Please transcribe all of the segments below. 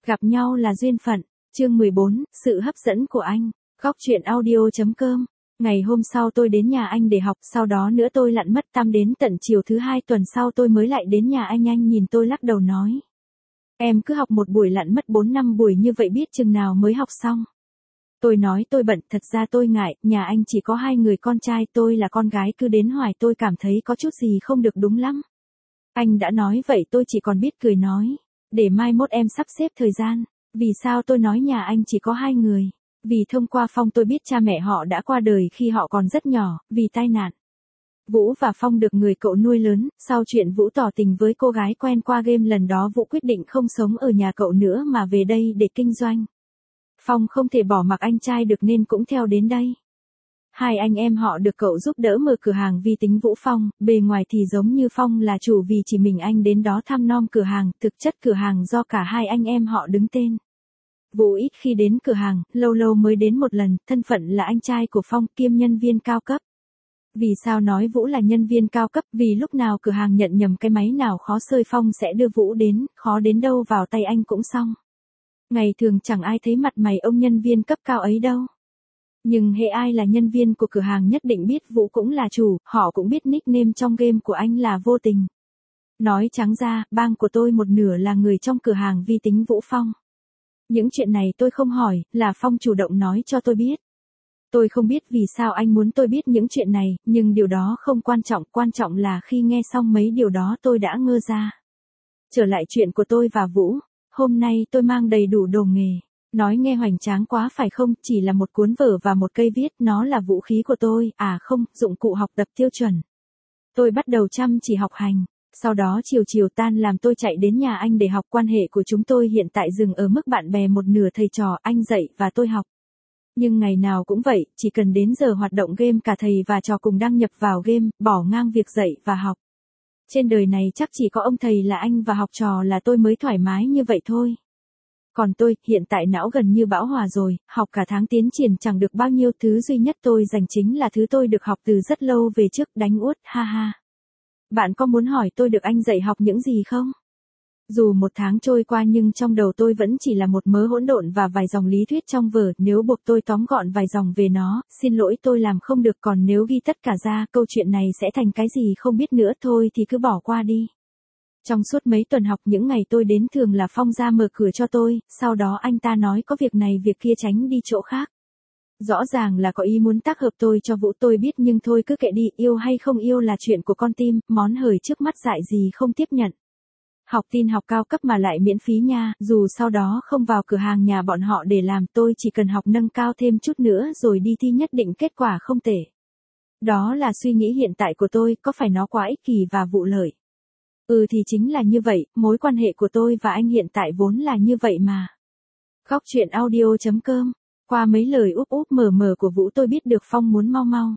Gặp nhau là duyên phận. Chương 14, sự hấp dẫn của anh. Góc truyện audio.com. Ngày hôm sau tôi đến nhà anh để học, sau đó nữa tôi lặn mất tăm đến tận chiều thứ 2 tuần sau tôi mới lại đến nhà anh nhìn tôi lắc đầu nói. Em cứ học một buổi lặn mất 4-5 buổi như vậy biết chừng nào mới học xong. Tôi nói tôi bận, thật ra tôi ngại, nhà anh chỉ có 2 người con trai, tôi là con gái cứ đến hoài tôi cảm thấy có chút gì không được đúng lắm. Anh đã nói vậy tôi chỉ còn biết cười nói. Để mai mốt em sắp xếp thời gian. Vì sao tôi nói nhà anh chỉ có 2 người? Vì thông qua Phong tôi biết cha mẹ họ đã qua đời khi họ còn rất nhỏ, vì tai nạn. Vũ và Phong được người cậu nuôi lớn, sau chuyện Vũ tỏ tình với cô gái quen qua game lần đó Vũ quyết định không sống ở nhà cậu nữa mà về đây để kinh doanh. Phong không thể bỏ mặc anh trai được nên cũng theo đến đây. 2 anh em họ được cậu giúp đỡ mở cửa hàng vi tính Vũ Phong, bề ngoài thì giống như Phong là chủ vì chỉ mình anh đến đó thăm nom cửa hàng, thực chất cửa hàng do cả 2 anh em họ đứng tên. Vũ ít khi đến cửa hàng, lâu lâu mới đến một lần, thân phận là anh trai của Phong kiêm nhân viên cao cấp. Vì sao nói Vũ là nhân viên cao cấp? Vì lúc nào cửa hàng nhận nhầm cái máy nào khó sơi Phong sẽ đưa Vũ đến, khó đến đâu vào tay anh cũng xong. Ngày thường chẳng ai thấy mặt mày ông nhân viên cấp cao ấy đâu. Nhưng hễ ai là nhân viên của cửa hàng nhất định biết Vũ cũng là chủ, họ cũng biết nickname trong game của anh là Vô Tình. Nói trắng ra, bang của tôi một nửa là người trong cửa hàng vi tính Vũ Phong. Những chuyện này tôi không hỏi, là Phong chủ động nói cho tôi biết. Tôi không biết vì sao anh muốn tôi biết những chuyện này, nhưng điều đó không quan trọng là khi nghe xong mấy điều đó tôi đã ngơ ra. Trở lại chuyện của tôi và Vũ, hôm nay tôi mang đầy đủ đồ nghề. Nói nghe hoành tráng quá phải không, chỉ là một cuốn vở và một cây viết, nó là vũ khí của tôi, không, dụng cụ học tập tiêu chuẩn. Tôi bắt đầu chăm chỉ học hành, sau đó chiều tan làm tôi chạy đến nhà anh để học. Quan hệ của chúng tôi hiện tại dừng ở mức bạn bè một nửa thầy trò, anh dạy và tôi học. Nhưng ngày nào cũng vậy, chỉ cần đến giờ hoạt động game cả thầy và trò cùng đăng nhập vào game, bỏ ngang việc dạy và học. Trên đời này chắc chỉ có ông thầy là anh và học trò là tôi mới thoải mái như vậy thôi. Còn tôi, hiện tại não gần như bão hòa rồi, học cả tháng tiến triển chẳng được bao nhiêu, thứ duy nhất tôi dành chính là thứ tôi được học từ rất lâu về trước, đánh uất, ha ha. Bạn có muốn hỏi tôi được anh dạy học những gì không? Dù 1 tháng trôi qua nhưng trong đầu tôi vẫn chỉ là một mớ hỗn độn và vài dòng lý thuyết trong vở, nếu buộc tôi tóm gọn vài dòng về nó, xin lỗi tôi làm không được, còn nếu ghi tất cả ra, câu chuyện này sẽ thành cái gì không biết nữa thôi thì cứ bỏ qua đi. Trong suốt mấy tuần học những ngày tôi đến thường là Phong ra mở cửa cho tôi, sau đó anh ta nói có việc này việc kia tránh đi chỗ khác. Rõ ràng là có ý muốn tác hợp tôi cho Vũ, tôi biết nhưng thôi cứ kệ đi, yêu hay không yêu là chuyện của con tim, món hời trước mắt dại gì không tiếp nhận. Học tin học cao cấp mà lại miễn phí nha, dù sau đó không vào cửa hàng nhà bọn họ để làm, tôi chỉ cần học nâng cao thêm chút nữa rồi đi thi nhất định kết quả không tệ. Đó là suy nghĩ hiện tại của tôi, có phải nó quá ích kỷ và vụ lợi? Thì chính là như vậy, mối quan hệ của tôi và anh hiện tại vốn là như vậy mà. Góc truyện audio.com. Qua mấy lời úp úp mở mở của Vũ tôi biết được Phong muốn mau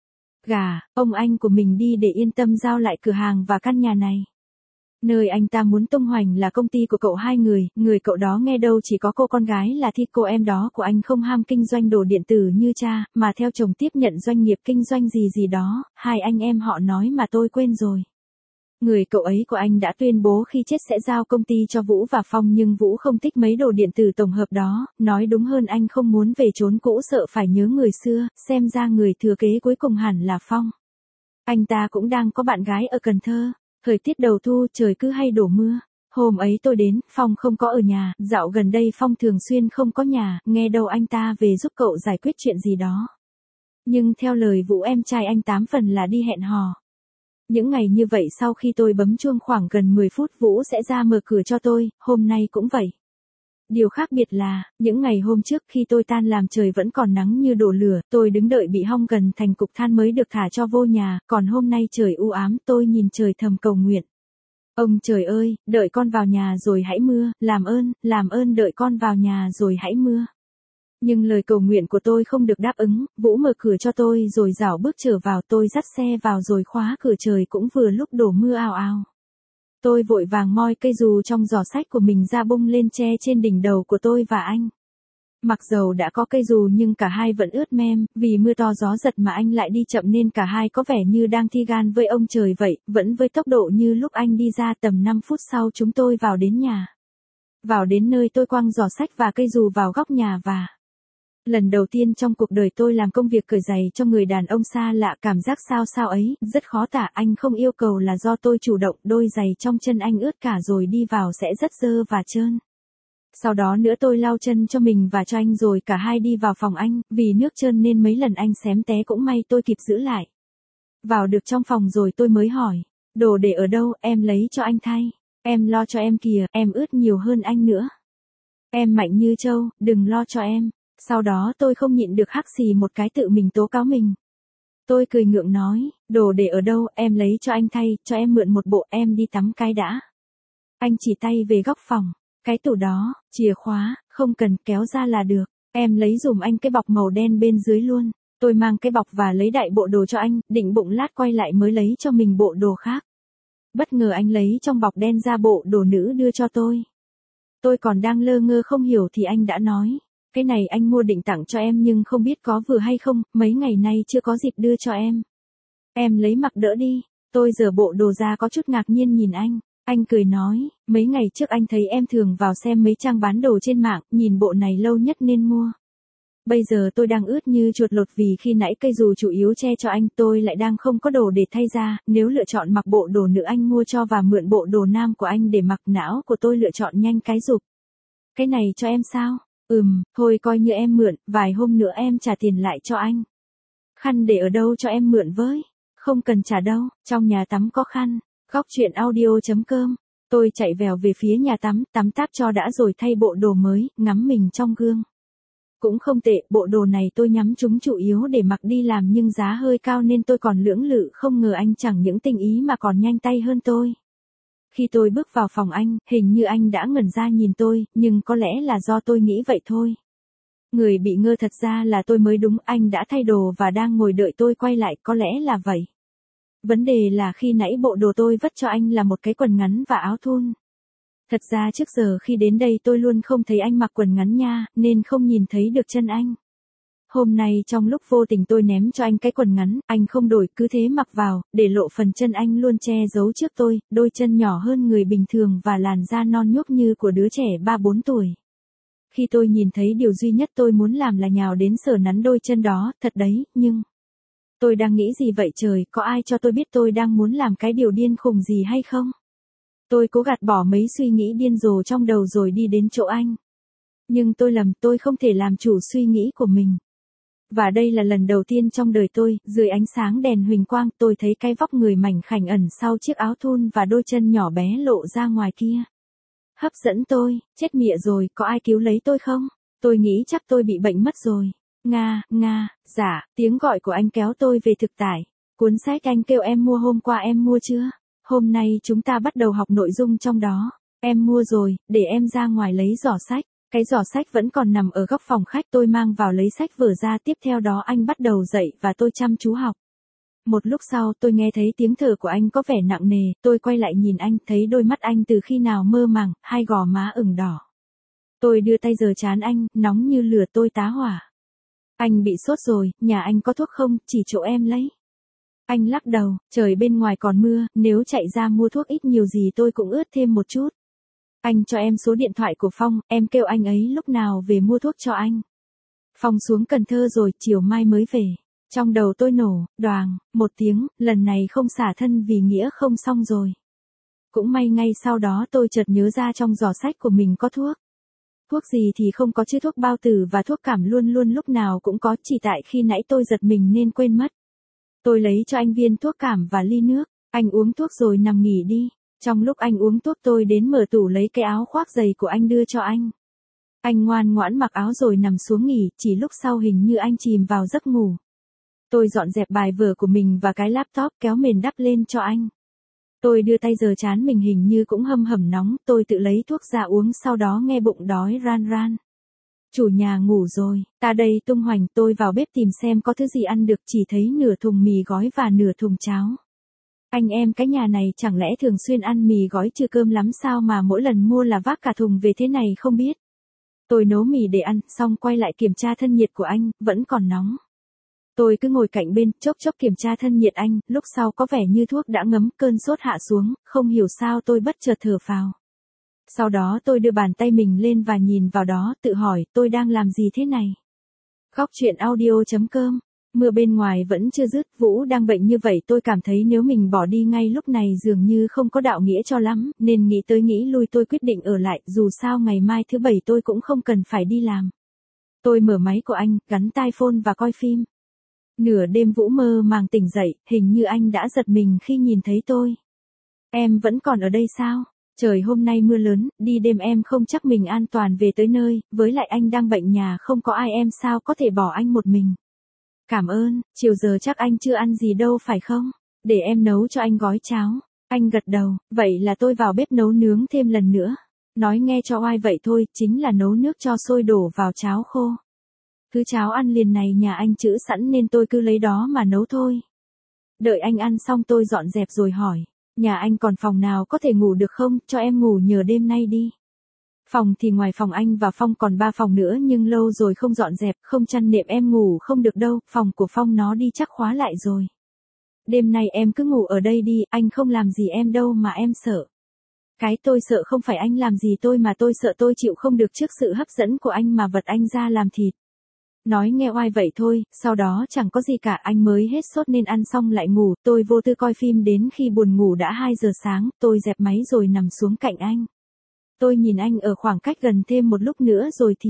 gả ông anh của mình đi để yên tâm giao lại cửa hàng và căn nhà này. Nơi anh ta muốn tung hoành là công ty của cậu 2 người cậu đó nghe đâu chỉ có cô con gái là Thi, cô em đó của anh không ham kinh doanh đồ điện tử như cha, mà theo chồng tiếp nhận doanh nghiệp kinh doanh gì đó, 2 anh em họ nói mà tôi quên rồi. Người cậu ấy của anh đã tuyên bố khi chết sẽ giao công ty cho Vũ và Phong, nhưng Vũ không thích mấy đồ điện tử tổng hợp đó, nói đúng hơn anh không muốn về chốn cũ sợ phải nhớ người xưa, xem ra người thừa kế cuối cùng hẳn là Phong. Anh ta cũng đang có bạn gái ở Cần Thơ, thời tiết đầu thu trời cứ hay đổ mưa. Hôm ấy tôi đến, Phong không có ở nhà, dạo gần đây Phong thường xuyên không có nhà, nghe đâu anh ta về giúp cậu giải quyết chuyện gì đó. Nhưng theo lời Vũ em trai anh 8 phần là đi hẹn hò. Những ngày như vậy sau khi tôi bấm chuông khoảng gần 10 phút Vũ sẽ ra mở cửa cho tôi, hôm nay cũng vậy. Điều khác biệt là, những ngày hôm trước khi tôi tan làm trời vẫn còn nắng như đổ lửa, tôi đứng đợi bị hong gần thành cục than mới được thả cho vô nhà, còn hôm nay trời u ám, tôi nhìn trời thầm cầu nguyện. Ông trời ơi, đợi con vào nhà rồi hãy mưa, làm ơn đợi con vào nhà rồi hãy mưa. Nhưng lời cầu nguyện của tôi không được đáp ứng, Vũ mở cửa cho tôi rồi rảo bước trở vào, tôi dắt xe vào rồi khóa cửa, trời cũng vừa lúc đổ mưa ào ào. Tôi vội vàng moi cây dù trong giỏ sách của mình ra bung lên che trên đỉnh đầu của tôi và anh. Mặc dầu đã có cây dù nhưng cả hai vẫn ướt mem, vì mưa to gió giật mà anh lại đi chậm nên cả hai có vẻ như đang thi gan với ông trời vậy, vẫn với tốc độ như lúc anh đi ra. Tầm 5 phút sau chúng tôi vào đến nhà. Vào đến nơi tôi quăng giỏ sách và cây dù vào góc nhà và lần đầu tiên trong cuộc đời tôi làm công việc cởi giày cho người đàn ông xa lạ, cảm giác sao sao ấy, rất khó tả. Anh không yêu cầu là do tôi chủ động, đôi giày trong chân anh ướt cả rồi đi vào sẽ rất dơ và trơn. Sau đó nữa tôi lau chân cho mình và cho anh rồi cả hai đi vào phòng anh, vì nước trơn nên mấy lần anh xém té cũng may tôi kịp giữ lại. Vào được trong phòng rồi tôi mới hỏi, đồ để ở đâu, em lấy cho anh thay. Em lo cho em kìa, em ướt nhiều hơn anh nữa. Em mạnh như trâu, đừng lo cho em. Sau đó tôi không nhịn được hắc xì một cái tự mình tố cáo mình. Tôi cười ngượng nói, đồ để ở đâu, em lấy cho anh thay, cho em mượn một bộ, em đi tắm cái đã. Anh chỉ tay về góc phòng, cái tủ đó, chìa khóa, không cần, kéo ra là được. Em lấy dùm anh cái bọc màu đen bên dưới luôn. Tôi mang cái bọc và lấy đại bộ đồ cho anh, định bụng lát quay lại mới lấy cho mình bộ đồ khác. Bất ngờ anh lấy trong bọc đen ra bộ đồ nữ đưa cho tôi. Tôi còn đang lơ ngơ không hiểu thì anh đã nói, cái này anh mua định tặng cho em nhưng không biết có vừa hay không, mấy ngày nay chưa có dịp đưa cho em. Em lấy mặc đỡ đi. Tôi giở bộ đồ ra có chút ngạc nhiên nhìn anh. Anh cười nói, mấy ngày trước anh thấy em thường vào xem mấy trang bán đồ trên mạng, nhìn bộ này lâu nhất nên mua. Bây giờ tôi đang ướt như chuột lột vì khi nãy cây dù chủ yếu che cho anh, tôi lại đang không có đồ để thay ra, nếu lựa chọn mặc bộ đồ nữ anh mua cho và mượn bộ đồ nam của anh để mặc, não của tôi lựa chọn nhanh cái giục. Cái này cho em sao? Thôi coi như em mượn, vài hôm nữa em trả tiền lại cho anh. Khăn để ở đâu cho em mượn với? Không cần trả đâu, trong nhà tắm có khăn. Góc truyện audio.com. Tôi chạy vèo về phía nhà tắm, tắm táp cho đã rồi thay bộ đồ mới, ngắm mình trong gương. Cũng không tệ, bộ đồ này tôi nhắm chúng chủ yếu để mặc đi làm nhưng giá hơi cao nên tôi còn lưỡng lự, không ngờ anh chẳng những tinh ý mà còn nhanh tay hơn tôi. Khi tôi bước vào phòng anh, hình như anh đã ngẩn ra nhìn tôi, nhưng có lẽ là do tôi nghĩ vậy thôi. Người bị ngơ thật ra là tôi mới đúng, anh đã thay đồ và đang ngồi đợi tôi quay lại, có lẽ là vậy. Vấn đề là khi nãy bộ đồ tôi vất cho anh là một cái quần ngắn và áo thun. Thật ra trước giờ khi đến đây tôi luôn không thấy anh mặc quần ngắn nha, nên không nhìn thấy được chân anh. Hôm nay trong lúc vô tình tôi ném cho anh cái quần ngắn, anh không đổi cứ thế mặc vào, để lộ phần chân anh luôn che giấu trước tôi, đôi chân nhỏ hơn người bình thường và làn da non nhuốc như của đứa trẻ 3-4 tuổi. Khi tôi nhìn thấy điều duy nhất tôi muốn làm là nhào đến sờ nắn đôi chân đó, thật đấy, nhưng... Tôi đang nghĩ gì vậy trời, có ai cho tôi biết tôi đang muốn làm cái điều điên khùng gì hay không? Tôi cố gạt bỏ mấy suy nghĩ điên rồ trong đầu rồi đi đến chỗ anh. Nhưng tôi lầm, tôi không thể làm chủ suy nghĩ của mình. Và đây là lần đầu tiên trong đời tôi, dưới ánh sáng đèn huỳnh quang, tôi thấy cái vóc người mảnh khảnh ẩn sau chiếc áo thun và đôi chân nhỏ bé lộ ra ngoài kia. Hấp dẫn tôi, chết mịa rồi, có ai cứu lấy tôi không? Tôi nghĩ chắc tôi bị bệnh mất rồi. Dạ, tiếng gọi của anh kéo tôi về thực tại. Cuốn sách anh kêu em mua hôm qua em mua chưa? Hôm nay chúng ta bắt đầu học nội dung trong đó. Em mua rồi, để em ra ngoài lấy giỏ sách. Cái giỏ sách vẫn còn nằm ở góc phòng khách, tôi mang vào lấy sách vở ra, tiếp theo đó anh bắt đầu dạy và tôi chăm chú học. Một lúc sau tôi nghe thấy tiếng thở của anh có vẻ nặng nề, tôi quay lại nhìn anh, thấy đôi mắt anh từ khi nào mơ màng, hai gò má ửng đỏ. Tôi đưa tay giở trán anh, nóng như lửa, tôi tá hỏa. Anh bị sốt rồi, nhà anh có thuốc không, chỉ chỗ em lấy. Anh lắc đầu, trời bên ngoài còn mưa, nếu chạy ra mua thuốc ít nhiều gì tôi cũng ướt thêm một chút. Anh cho em số điện thoại của Phong, em kêu anh ấy lúc nào về mua thuốc cho anh. Phong xuống Cần Thơ rồi, chiều mai mới về. Trong đầu tôi nổ, đoàng, một tiếng, lần này không xả thân vì nghĩa không xong rồi. Cũng may ngay sau đó tôi chợt nhớ ra trong giỏ sách của mình có thuốc. Thuốc gì thì không có chứ, thuốc bao tử và thuốc cảm luôn luôn lúc nào cũng có, chỉ tại khi nãy tôi giật mình nên quên mất. Tôi lấy cho anh viên thuốc cảm và ly nước, anh uống thuốc rồi nằm nghỉ đi. Trong lúc anh uống thuốc tôi đến mở tủ lấy cái áo khoác dày của anh đưa cho anh. Anh ngoan ngoãn mặc áo rồi nằm xuống nghỉ, chỉ lúc sau hình như anh chìm vào giấc ngủ. Tôi dọn dẹp bài vở của mình và cái laptop kéo mền đắp lên cho anh. Tôi đưa tay giở trán mình hình như cũng hâm hầm nóng, tôi tự lấy thuốc ra uống sau đó nghe bụng đói ran ran. Chủ nhà ngủ rồi, ta đây tung hoành, tôi vào bếp tìm xem có thứ gì ăn được, chỉ thấy nửa thùng mì gói và nửa thùng cháo. Anh em cái nhà này chẳng lẽ thường xuyên ăn mì gói trừ cơm lắm sao mà mỗi lần mua là vác cả thùng về thế này không biết. Tôi nấu mì để ăn, xong quay lại kiểm tra thân nhiệt của anh, vẫn còn nóng. Tôi cứ ngồi cạnh bên, chốc chốc kiểm tra thân nhiệt anh, lúc sau có vẻ như thuốc đã ngấm, cơn sốt hạ xuống, không hiểu sao tôi bất chợt thở phào. Sau đó tôi đưa bàn tay mình lên và nhìn vào đó, tự hỏi, tôi đang làm gì thế này? Khóc chuyện audio.com. Mưa bên ngoài vẫn chưa dứt, Vũ đang bệnh như vậy tôi cảm thấy nếu mình bỏ đi ngay lúc này dường như không có đạo nghĩa cho lắm, nên nghĩ tới nghĩ lui tôi quyết định ở lại, dù sao ngày mai thứ bảy tôi cũng không cần phải đi làm. Tôi mở máy của anh, gắn tai phone và coi phim. Nửa đêm Vũ mơ màng tỉnh dậy, hình như anh đã giật mình khi nhìn thấy tôi. Em vẫn còn ở đây sao? Trời hôm nay mưa lớn, đi đêm em không chắc mình an toàn về tới nơi, với lại anh đang bệnh nhà không có ai em sao có thể bỏ anh một mình. Cảm ơn, chiều giờ chắc anh chưa ăn gì đâu phải không? Để em nấu cho anh gói cháo. Anh gật đầu, vậy là tôi vào bếp nấu nướng thêm lần nữa. Nói nghe cho oai vậy thôi, chính là nấu nước cho sôi đổ vào cháo khô. Thứ cháo ăn liền này nhà anh trữ sẵn nên tôi cứ lấy đó mà nấu thôi. Đợi anh ăn xong tôi dọn dẹp rồi hỏi, nhà anh còn phòng nào có thể ngủ được không, cho em ngủ nhờ đêm nay đi. Phòng thì ngoài phòng anh và Phong còn 3 phòng nữa nhưng lâu rồi không dọn dẹp, không chăn nệm em ngủ không được đâu, phòng của Phong nó đi chắc khóa lại rồi. Đêm nay em cứ ngủ ở đây đi, anh không làm gì em đâu mà em sợ. Cái tôi sợ không phải anh làm gì tôi mà tôi sợ tôi chịu không được trước sự hấp dẫn của anh mà vật anh ra làm thịt. Nói nghe oai vậy thôi, sau đó chẳng có gì cả, anh mới hết sốt nên ăn xong lại ngủ, tôi vô tư coi phim đến khi buồn ngủ đã 2 giờ sáng, tôi dẹp máy rồi nằm xuống cạnh anh. Tôi nhìn anh ở khoảng cách gần thêm một lúc nữa rồi thì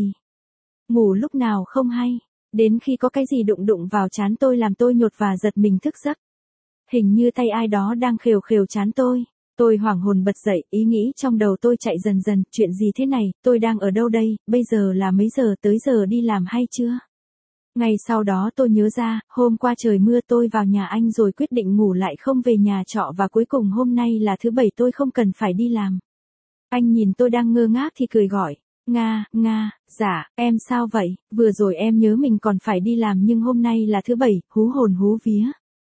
ngủ lúc nào không hay, đến khi có cái gì đụng đụng vào trán tôi làm tôi nhột và giật mình thức giấc. Hình như tay ai đó đang khều khều trán tôi. Tôi hoảng hồn bật dậy, ý nghĩ trong đầu tôi chạy dần dần, chuyện gì thế này, tôi đang ở đâu đây, bây giờ là mấy giờ, tới giờ đi làm hay chưa? Ngày sau đó tôi nhớ ra, hôm qua trời mưa tôi vào nhà anh rồi quyết định ngủ lại không về nhà trọ và cuối cùng hôm nay là thứ bảy tôi không cần phải đi làm. Anh nhìn tôi đang ngơ ngác thì cười gọi, Nga, dạ, em sao vậy, vừa rồi em nhớ mình còn phải đi làm nhưng hôm nay là thứ bảy, hú hồn hú vía.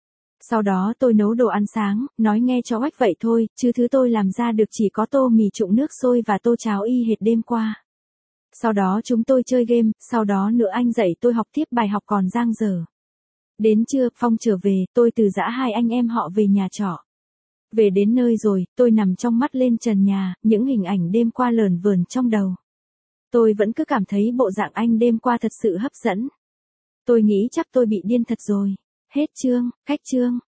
Sau đó tôi nấu đồ ăn sáng, nói nghe cho oách vậy thôi, chứ thứ tôi làm ra được chỉ có tô mì trụng nước sôi và tô cháo y hệt đêm qua. Sau đó chúng tôi chơi game, sau đó nữa anh dạy tôi học tiếp bài học còn dang dở. Đến trưa, Phong trở về, tôi từ giã hai anh em họ về nhà trọ. Về đến nơi rồi, tôi nằm trong mắt lên trần nhà, những hình ảnh đêm qua lởn vởn trong đầu. Tôi vẫn cứ cảm thấy bộ dạng anh đêm qua thật sự hấp dẫn. Tôi nghĩ chắc tôi bị điên thật rồi. Hết chương, cách chương.